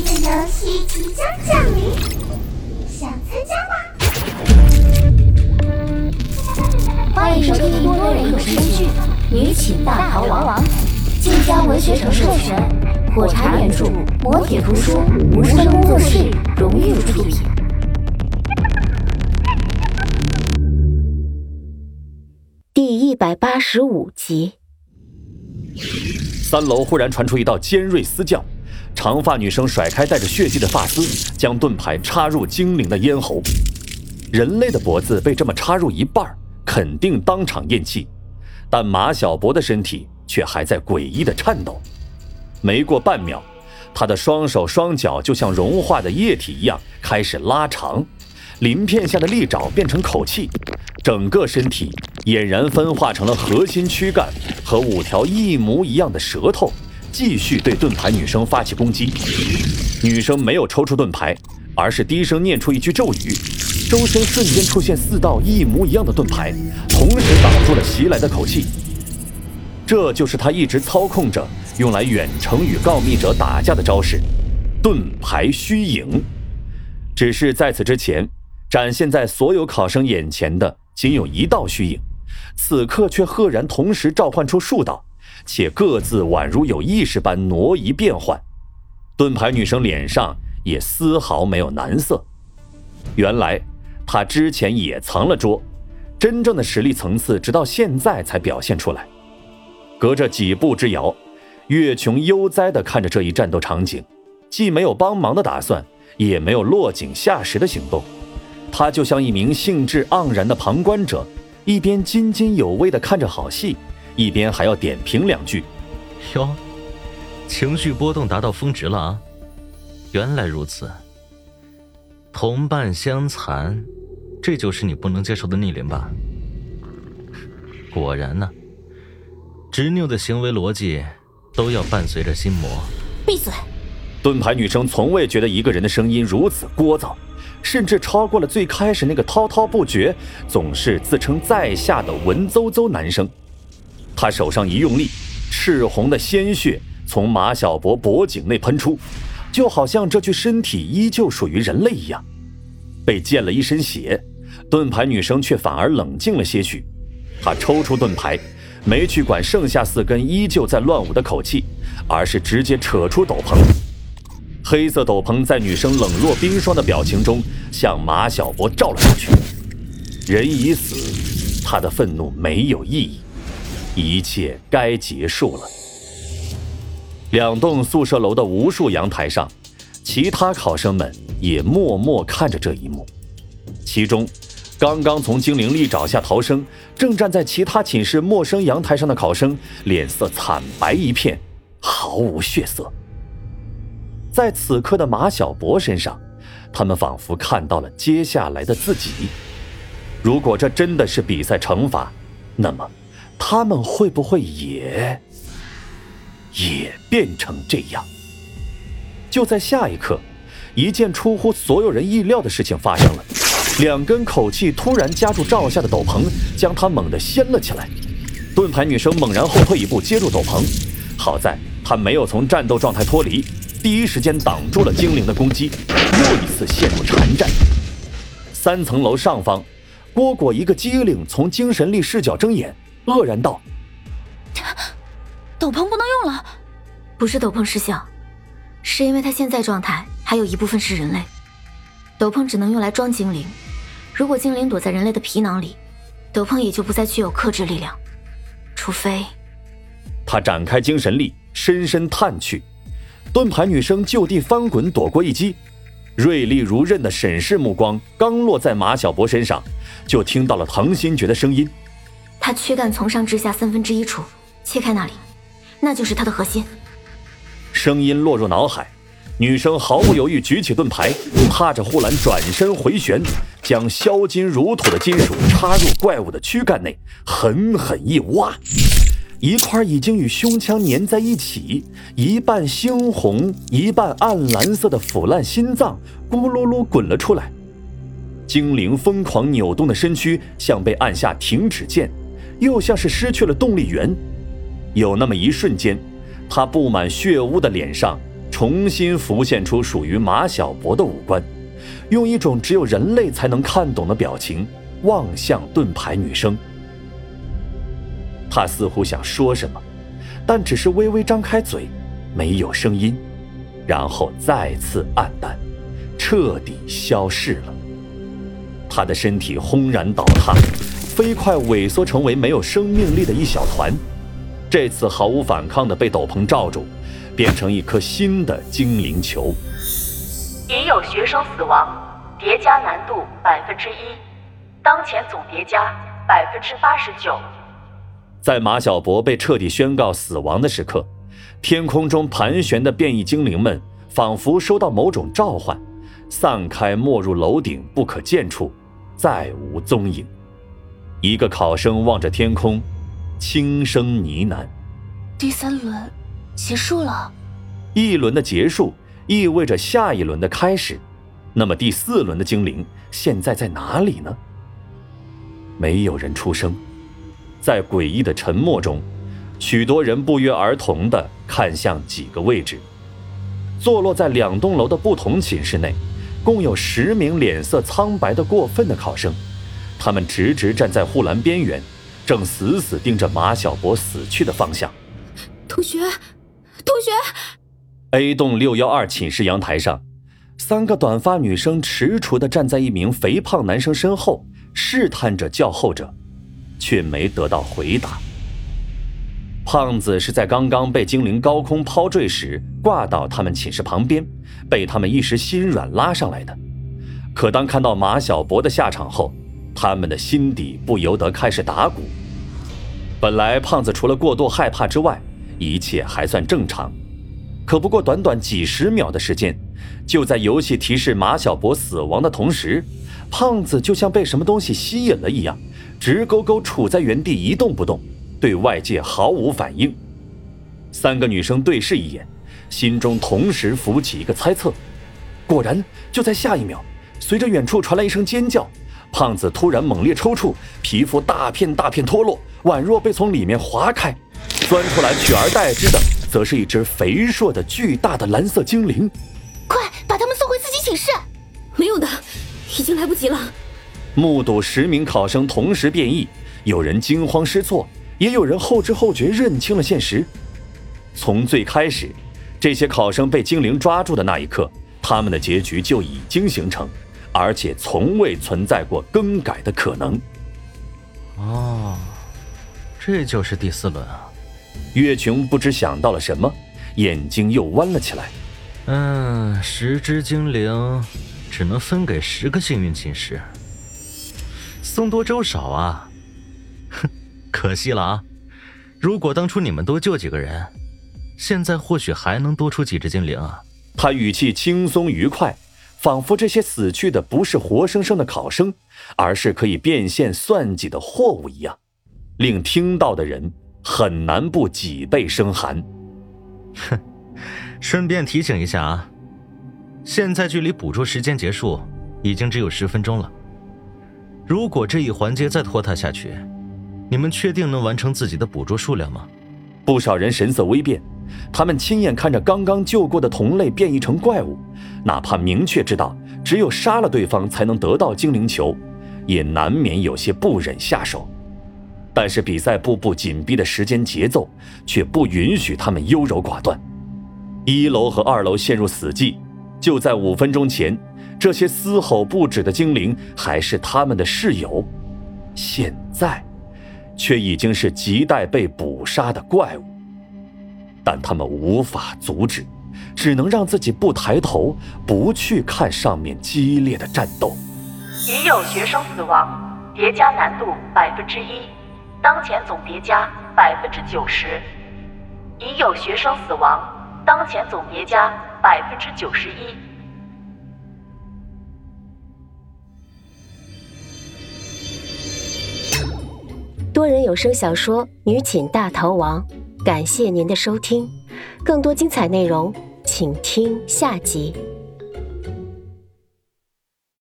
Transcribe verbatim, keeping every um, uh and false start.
的游戏即将降临，想参加吗？ 欢迎收听多人有声剧《女寝大逃亡》，晋江文学城授权，火柴原著，磨铁图书，无声工作室荣誉出品。第一百八十五集。 三楼忽然传出一道尖锐嘶叫，长发女生甩开带着血迹的发丝，将盾牌插入精灵的咽喉。人类的脖子被这么插入一半，肯定当场咽气，但马小博的身体却还在诡异的颤抖。没过半秒，他的双手双脚就像融化的液体一样开始拉长，鳞片下的利爪变成口气，整个身体俨然分化成了核心躯干和五条一模一样的舌头，继续对盾牌女生发起攻击。女生没有抽出盾牌，而是低声念出一句咒语，周身瞬间出现四道一模一样的盾牌，同时挡住了袭来的口气。这就是她一直操控着用来远程与告密者打架的招式——盾牌虚影。只是在此之前，展现在所有考生眼前的仅有一道虚影，此刻却赫然同时召唤出数道，且各自宛如有意识般挪移变换。盾牌女生脸上也丝毫没有难色，原来她之前也藏了拙，真正的实力层次直到现在才表现出来。隔着几步之遥，岳琼悠哉地看着这一战斗场景，既没有帮忙的打算，也没有落井下石的行动。他就像一名兴致盎然的旁观者，一边津津有味地看着好戏，一边还要点评两句。 哟，情绪波动达到峰值了啊！原来如此，同伴相残，这就是你不能接受的逆鳞吧？果然呢，执拗的行为逻辑都要伴随着心魔。 闭嘴！ 盾牌女生从未觉得一个人的声音如此聒噪，甚至超过了最开始那个滔滔不绝，总是自称在下的文绉绉男生。他手上一用力，赤红的鲜血从马小博脖颈内喷出，就好像这具身体依旧属于人类一样。被溅了一身血，盾牌女生却反而冷静了些许。她抽出盾牌，没去管剩下四根依旧在乱舞的口气，而是直接扯出斗篷。黑色斗篷在女生冷若冰霜的表情中向马小博照了上去。人已死，他的愤怒没有意义，一切该结束了。两栋宿舍楼的无数阳台上，其他考生们也默默看着这一幕。其中刚刚从精灵利爪下逃生，正站在其他寝室陌生阳台上的考生脸色惨白一片，毫无血色。在此刻的马小博身上，他们仿佛看到了接下来的自己。如果这真的是比赛惩罚，那么他们会不会也也变成这样？就在下一刻，一件出乎所有人意料的事情发生了。两根口气突然夹住罩下的斗篷，将他猛地掀了起来。盾牌女生猛然后退一步接住斗篷，好在她没有从战斗状态脱离，第一时间挡住了精灵的攻击，又一次陷入缠战。三层楼上方，蝈蝈一个机灵从精神力视角睁眼，愕然道： 斗篷不能用了。不是斗篷失效，是因为它现在状态还有一部分是人类，斗篷只能用来装精灵，如果精灵躲在人类的皮囊里，斗篷也就不再具有克制力量，除非…… 他展开精神力，深深探去。盾牌女生就地翻滚躲过一击，锐利如刃的审视目光刚落在马小博身上，就听到了唐新觉的声音： 他躯干从上至下三分之一处，切开那里，那就是他的核心。 声音落入脑海，女生毫不犹豫举起盾牌，踏着护栏转身回旋，将削金如土的金属插入怪物的躯干内，狠狠一挖，一块已经与胸腔粘在一起，一半猩红一半暗蓝色的腐烂心脏咕噜噜滚了出来。精灵疯狂扭动的身躯像被按下停止键，又像是失去了动力源。有那么一瞬间，他布满血污的脸上重新浮现出属于马小博的五官，用一种只有人类才能看懂的表情望向盾牌女生。他似乎想说什么，但只是微微张开嘴，没有声音，然后再次暗淡，彻底消逝了。他的身体轰然倒塌，飞快萎缩成为没有生命力的一小团，这次毫无反抗的被斗篷罩住，变成一颗新的精灵球。 已有学生死亡，叠加难度百分之一，当前总叠加百分之八十九。 在马小博被彻底宣告死亡的时刻，天空中盘旋的变异精灵们仿佛收到某种召唤，散开没入楼顶不可见处，再无踪影。一个考生望着天空，轻声呢喃： 第三轮结束了。 一轮的结束意味着下一轮的开始，那么第四轮的精灵现在在哪里呢？没有人出声，在诡异的沉默中，许多人不约而同地看向几个位置。坐落在两栋楼的不同寝室内，共有十名脸色苍白的过分的考生，他们直直站在护栏边缘，正死死盯着马小博死去的方向。 同学，同学 A 栋六一二寝室阳台上，三个短发女生踟蹰地站在一名肥胖男生身后，试探着叫后者，却没得到回答。胖子是在刚刚被精灵高空抛坠时挂到他们寝室旁边，被他们一时心软拉上来的。可当看到马小博的下场后，他们的心底不由得开始打鼓。本来胖子除了过度害怕之外，一切还算正常。可不过短短几十秒的时间，就在游戏提示马小博死亡的同时，胖子就像被什么东西吸引了一样，直勾勾处在原地一动不动，对外界毫无反应。三个女生对视一眼，心中同时浮起一个猜测。果然，就在下一秒，随着远处传来一声尖叫，胖子突然猛烈抽搐，皮肤大片大片脱落，宛若被从里面划开，钻出来取而代之的则是一只肥硕的巨大的蓝色精灵。 快把他们送回自己寝室！没有的，已经来不及了。 目睹十名考生同时变异，有人惊慌失措，也有人后知后觉认清了现实。从最开始，这些考生被精灵抓住的那一刻，他们的结局就已经形成，而且从未存在过更改的可能。 哦，这就是第四轮啊！ 岳琼不知想到了什么，眼睛又弯了起来。 嗯，十只精灵只能分给十个幸运寝室，僧多粥少啊！哼，可惜了啊！如果当初你们多救几个人，现在或许还能多出几只精灵啊！ 他语气轻松愉快，仿佛这些死去的不是活生生的考生，而是可以变现算计的货物一样，令听到的人很难不脊背生寒。 哼，顺便提醒一下啊，现在距离捕捉时间结束已经只有十分钟了。如果这一环节再拖沓下去，你们确定能完成自己的捕捉数量吗？ 不少人神色微变，他们亲眼看着刚刚救过的同类变异成怪物，哪怕明确知道只有杀了对方才能得到精灵球，也难免有些不忍下手。但是比赛步步紧逼的时间节奏却不允许他们优柔寡断。一楼和二楼陷入死寂，就在五分钟前，这些嘶吼不止的精灵还是他们的室友，现在却已经是亟待被捕杀的怪物。但他们无法阻止，只能让自己不抬头，不去看上面激烈的战斗。 已有学生死亡，叠加难度百分之一，当前总叠加百分之九十。已有学生死亡，当前总叠加百分之九十一。 多人有声小说《女寝大逃亡》，感谢您的收听，更多精彩内容，请听下集。